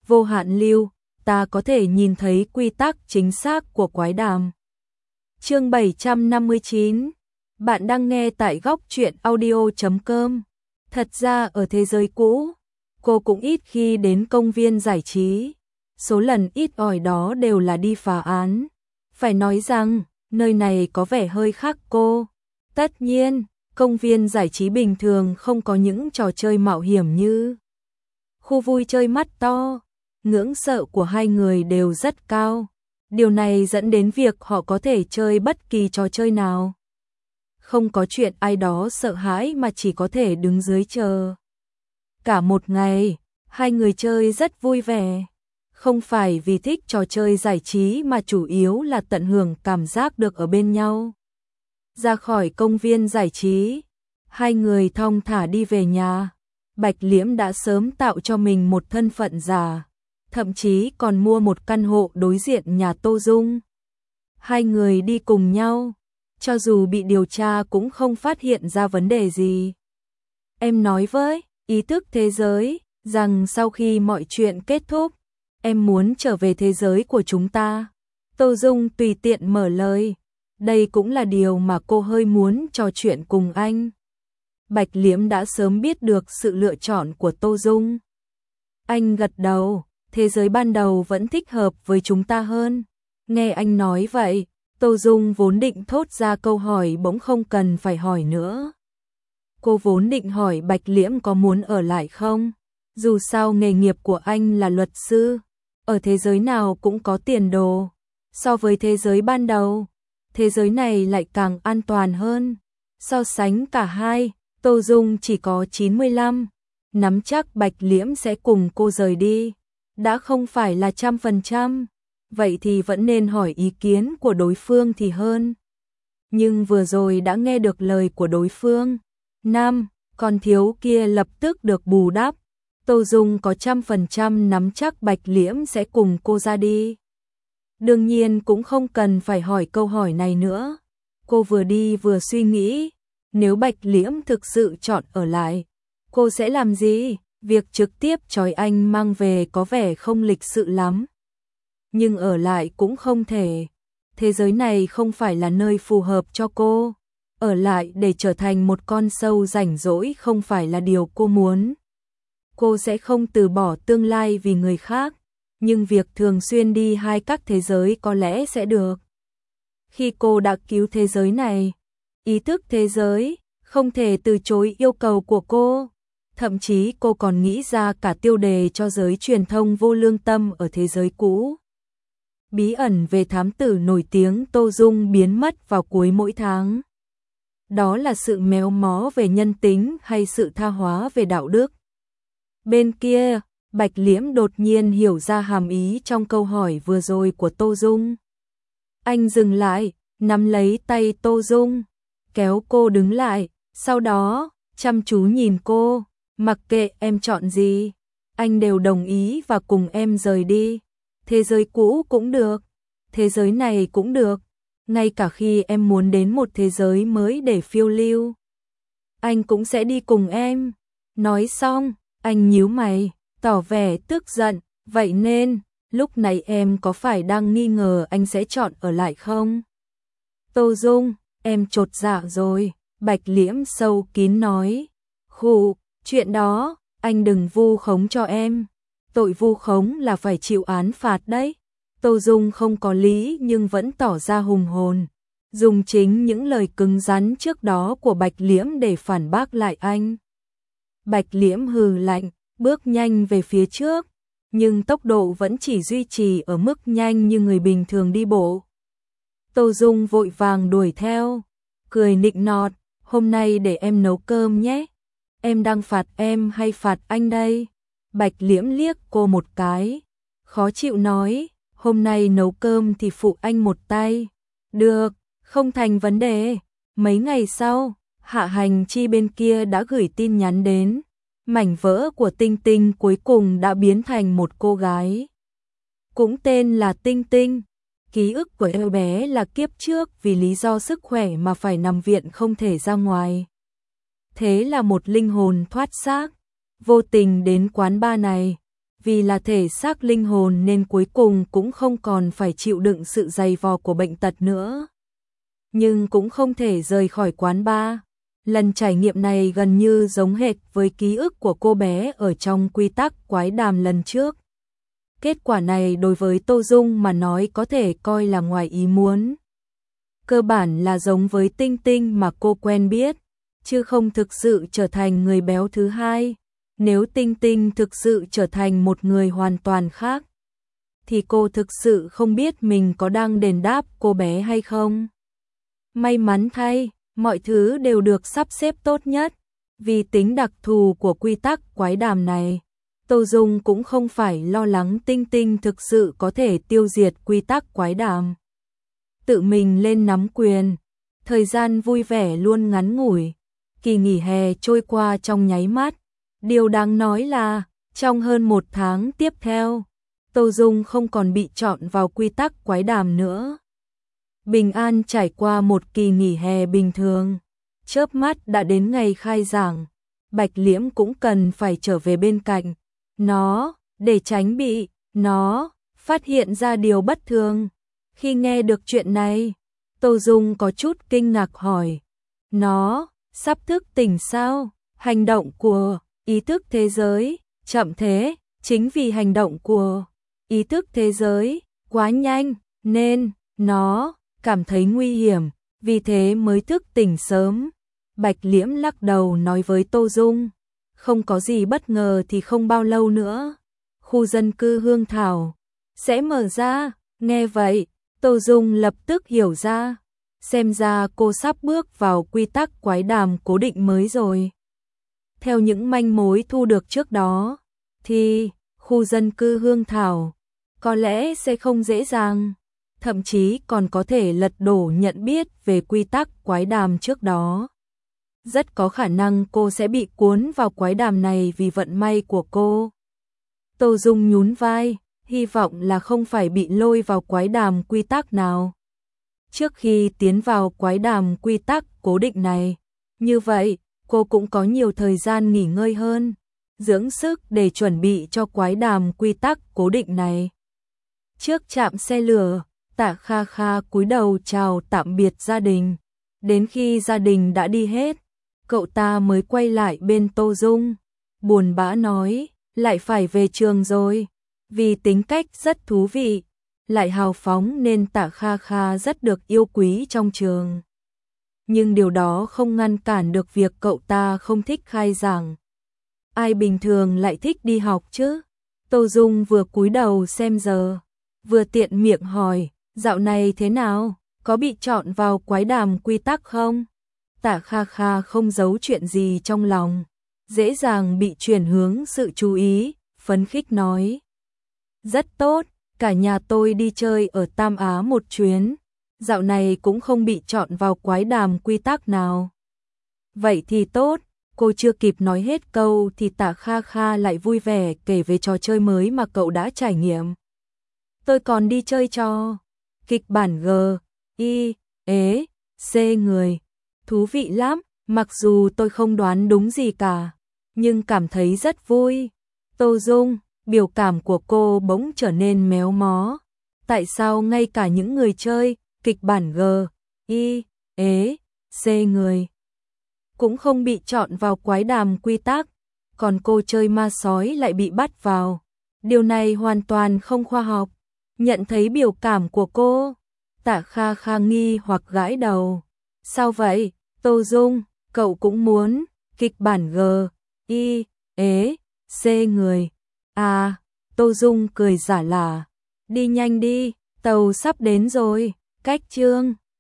vô hạn lưu, ta có thể nhìn thấy quy tắc chính xác của quái đàm. Chương 759. Bạn đang nghe tại góc truyện audio.com. Thật ra ở thế giới cũ, cô cũng ít khi đến công viên giải trí. Số lần ít ỏi đó đều là đi phá án. Phải nói rằng, nơi này có vẻ hơi khác cô. Tất nhiên, công viên giải trí bình thường không có những trò chơi mạo hiểm như khu vui chơi mắt to. Ngưỡng sợ của hai người đều rất cao. Điều này dẫn đến việc họ có thể chơi bất kỳ trò chơi nào. Không có chuyện ai đó sợ hãi mà chỉ có thể đứng dưới chờ. Cả một ngày, hai người chơi rất vui vẻ. Không phải vì thích trò chơi giải trí mà chủ yếu là tận hưởng cảm giác được ở bên nhau. Ra khỏi công viên giải trí, hai người thong thả đi về nhà. Bạch Liễm đã sớm tạo cho mình một thân phận giả, thậm chí còn mua một căn hộ đối diện nhà Tô Dung. Hai người đi cùng nhau, cho dù bị điều tra cũng không phát hiện ra vấn đề gì. Em nói với ý thức thế giới rằng sau khi mọi chuyện kết thúc, em muốn trở về thế giới của chúng ta. Tô Dung tùy tiện mở lời. Đây cũng là điều mà cô hơi muốn trò chuyện cùng anh. Bạch Liễm đã sớm biết được sự lựa chọn của Tô Dung. Anh gật đầu, thế giới ban đầu vẫn thích hợp với chúng ta hơn. Nghe anh nói vậy, Tô Dung vốn định thốt ra câu hỏi bỗng không cần phải hỏi nữa. Cô vốn định hỏi Bạch Liễm có muốn ở lại không? Dù sao nghề nghiệp của anh là luật sư, ở thế giới nào cũng có tiền đồ. So với thế giới ban đầu, thế giới này lại càng an toàn hơn. So sánh cả hai, Tô Dung chỉ có 95, nắm chắc Bạch Liễm sẽ cùng cô rời đi. Đã không phải là 100%, vậy thì vẫn nên hỏi ý kiến của đối phương thì hơn. Nhưng vừa rồi đã nghe được lời của đối phương. Nam, còn thiếu kia lập tức được bù đắp. Tô Dung có 100% nắm chắc Bạch Liễm sẽ cùng cô ra đi. Đương nhiên cũng không cần phải hỏi câu hỏi này nữa. Cô vừa đi vừa suy nghĩ, nếu Bạch Liễm thực sự chọn ở lại, cô sẽ làm gì? Việc trực tiếp trói anh mang về có vẻ không lịch sự lắm. Nhưng ở lại cũng không thể. Thế giới này không phải là nơi phù hợp cho cô. Ở lại để trở thành một con sâu rảnh rỗi không phải là điều cô muốn. Cô sẽ không từ bỏ tương lai vì người khác, nhưng việc thường xuyên đi hai các thế giới có lẽ sẽ được. Khi cô đã cứu thế giới này, ý thức thế giới không thể từ chối yêu cầu của cô. Thậm chí cô còn nghĩ ra cả tiêu đề cho giới truyền thông vô lương tâm ở thế giới cũ. Bí ẩn về thám tử nổi tiếng Tô Dung biến mất vào cuối mỗi tháng. Đó là sự méo mó về nhân tính hay sự tha hóa về đạo đức? Bên kia, Bạch Liễm đột nhiên hiểu ra hàm ý trong câu hỏi vừa rồi của Tô Dung. Anh dừng lại, nắm lấy tay Tô Dung, kéo cô đứng lại, sau đó chăm chú nhìn cô. Mặc kệ em chọn gì, anh đều đồng ý và cùng em rời đi. Thế giới cũ cũng được, thế giới này cũng được, ngay cả khi em muốn đến một thế giới mới để phiêu lưu, anh cũng sẽ đi cùng em. Nói xong, anh nhíu mày, tỏ vẻ tức giận. Vậy nên, lúc này em có phải đang nghi ngờ anh sẽ chọn ở lại không? Tô Dung, em chột dạ rồi, Bạch Liễm sâu kín nói. Khụ, chuyện đó, anh đừng vu khống cho em. Tội vu khống là phải chịu án phạt đấy. Tô Dung không có lý nhưng vẫn tỏ ra hùng hồn, dùng chính những lời cứng rắn trước đó của Bạch Liễm để phản bác lại anh. Bạch Liễm hừ lạnh, bước nhanh về phía trước, nhưng tốc độ vẫn chỉ duy trì ở mức nhanh như người bình thường đi bộ. Tô Dung vội vàng đuổi theo, cười nịnh nọt, hôm nay để em nấu cơm nhé. Em đang phạt em hay phạt anh đây? Bạch Liễm liếc cô một cái, khó chịu nói, hôm nay nấu cơm thì phụ anh một tay. Được, không thành vấn đề. Mấy ngày sau, Hạ Hành Chi bên kia đã gửi tin nhắn đến. Mảnh vỡ của Tinh Tinh cuối cùng đã biến thành một cô gái, cũng tên là Tinh Tinh. Ký ức của em bé là kiếp trước vì lý do sức khỏe mà phải nằm viện không thể ra ngoài. Thế là một linh hồn thoát xác, vô tình đến quán bar này. vì là thể xác linh hồn nên cuối cùng cũng không còn phải chịu đựng sự dày vò của bệnh tật nữa. Nhưng cũng không thể rời khỏi quán bar. Lần trải nghiệm này gần như giống hệt với ký ức của cô bé ở trong quy tắc quái đàm lần trước. Kết quả này đối với Tô Dung mà nói có thể coi là ngoài ý muốn. Cơ bản là giống với Tinh Tinh mà cô quen biết, chứ không thực sự trở thành người béo thứ hai. Nếu Tinh Tinh thực sự trở thành một người hoàn toàn khác, thì cô thực sự không biết mình có đang đền đáp cô bé hay không. May mắn thay, mọi thứ đều được sắp xếp tốt nhất. Vì tính đặc thù của quy tắc quái đàm này, Tô Dung cũng không phải lo lắng Tinh Tinh thực sự có thể tiêu diệt quy tắc quái đàm. Tự mình lên nắm quyền, thời gian vui vẻ luôn ngắn ngủi, kỳ nghỉ hè trôi qua trong nháy mắt. Điều đáng nói là, trong hơn 1 tháng tiếp theo, Tô Dung không còn bị chọn vào quy tắc quái đàm nữa. Bình an trải qua một kỳ nghỉ hè bình thường, chớp mắt đã đến ngày khai giảng. Bạch Liễm cũng cần phải trở về bên cạnh nó, để tránh bị nó phát hiện ra điều bất thường. Khi nghe được chuyện này, Tô Dung có chút kinh ngạc hỏi, nó sắp thức tỉnh sao? Hành động của ý thức thế giới chậm thế, chính vì hành động của ý thức thế giới quá nhanh nên nó cảm thấy nguy hiểm, vì thế mới thức tỉnh sớm. Bạch Liễm lắc đầu nói với Tô Dung, không có gì bất ngờ thì không bao lâu nữa, khu dân cư Hương Thảo sẽ mở ra. Nghe vậy, Tô Dung lập tức hiểu ra, xem ra cô sắp bước vào quy tắc quái đàm cố định mới rồi. Theo những manh mối thu được trước đó, thì khu dân cư Hương Thảo có lẽ sẽ không dễ dàng, thậm chí còn có thể lật đổ nhận biết về quy tắc quái đàm trước đó. Rất có khả năng cô sẽ bị cuốn vào quái đàm này vì vận may của cô. Tô Dung nhún vai, hy vọng là không phải bị lôi vào quái đàm quy tắc nào. Trước khi tiến vào quái đàm quy tắc cố định này, như vậy, cô cũng có nhiều thời gian nghỉ ngơi hơn, dưỡng sức để chuẩn bị cho quái đàm quy tắc cố định này. Trước trạm xe lửa, Tạ Kha Kha cúi đầu chào tạm biệt gia đình. Đến khi gia đình đã đi hết, cậu ta mới quay lại bên Tô Dung, buồn bã nói, lại phải về trường rồi. Vì tính cách rất thú vị, lại hào phóng nên Tạ Kha Kha rất được yêu quý trong trường. Nhưng điều đó không ngăn cản được việc cậu ta không thích khai giảng. Ai bình thường lại thích đi học chứ? Tô Dung vừa cúi đầu xem giờ, vừa tiện miệng hỏi, dạo này thế nào? Có bị chọn vào quái đàm quy tắc không? Tạ Kha Kha không giấu chuyện gì trong lòng, dễ dàng bị chuyển hướng sự chú ý, phấn khích nói. Rất tốt, cả nhà tôi đi chơi ở Tam Á một chuyến, dạo này cũng không bị chọn vào quái đàm quy tắc nào. Vậy thì tốt, cô chưa kịp nói hết câu thì Tạ Kha Kha lại vui vẻ kể về trò chơi mới mà cậu đã trải nghiệm. Tôi còn đi chơi trò kịch bản G, I, ế, C người. Thú vị lắm, mặc dù tôi không đoán đúng gì cả, nhưng cảm thấy rất vui. Tô Dung, biểu cảm của cô bỗng trở nên méo mó. Tại sao ngay cả những người chơi kịch bản G, I, ế, C người cũng không bị chọn vào quái đàm quy tắc, còn cô chơi ma sói lại bị bắt vào? Điều này hoàn toàn không khoa học. Nhận thấy biểu cảm của cô, Tạ Kha Kha nghi hoặc gãi đầu. Sao vậy, Tô Dung, cậu cũng muốn kịch bản G, I, ế, C người? À, Tô Dung cười giả lả. Đi nhanh đi, tàu sắp đến rồi, cách chương.